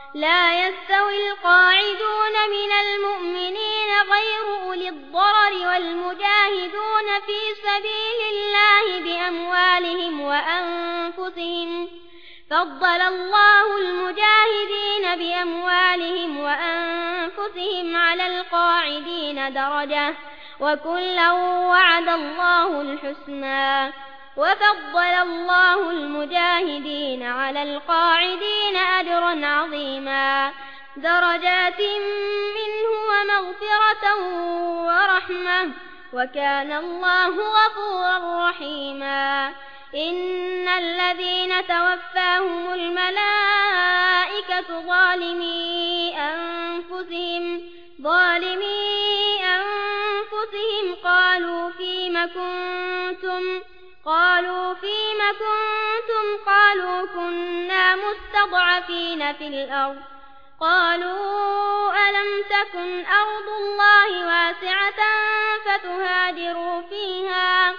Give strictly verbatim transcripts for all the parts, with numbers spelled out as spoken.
لا يستوي القاعدون من المؤمنين غير أولي الضرر والمجاهدون في سبيل الله بأموالهم وأنفسهم فضل الله المجاهدين بأموالهم وأنفسهم على القاعدين درجة وكلا وعد الله الحسنى وفضل الله المجاهدين على القاعدين أجرا عظيما درجات منه ومغفرة ورحمة وكان الله غفورا رحيما إن الذين توفاهم الملائكة ظالمي أنفسهم ظالمي أنفسهم قالوا فيم كنتم قالوا فيم كنتم قالوا كنا مستضعفين في الأرض قالوا ألم تكن أرض الله واسعة فتهاجروا فيها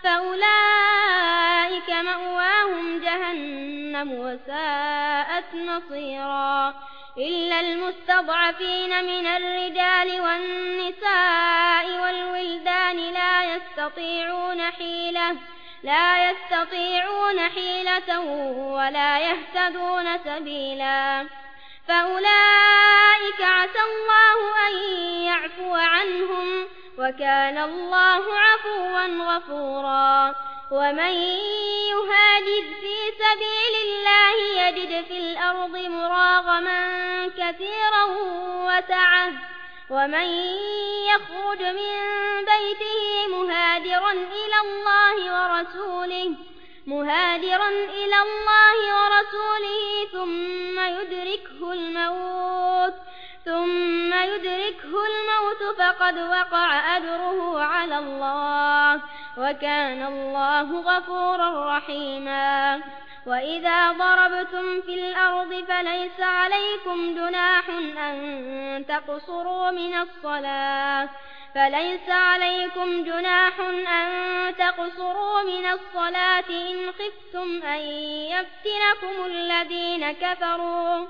فأولئك مأواهم جهنم وساءت مصيرا إلا المستضعفين من الرجال والنساء والولدان لا يستطيعون حيلة لا يستطيعون حيلة ولا يهتدون سبيلا فأولئك عسى الله أن يعفو عنهم وكان الله عفوا غفورا ومن يهاجر في سبيل الله يجد في الأرض مراغما كثيرا وسعة ومن يخرج من بيته مهاجرا إلى الله ورسوله مهاجرا إلى الله ورسوله ثم يدركه الموت ثم يدركه الموت فقد وقع أجره على الله وكان الله غفورا رحيما وإذا ضربتم في الأرض فليس عليكم جناح أن تقصروا من الصلاة فليس عليكم جناح أن تقصروا من الصلاة إن خفتم أن يفتنكم الذين كفروا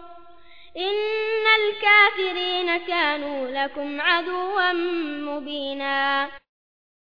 إن الكافرين كانوا لكم عدوا مبينا.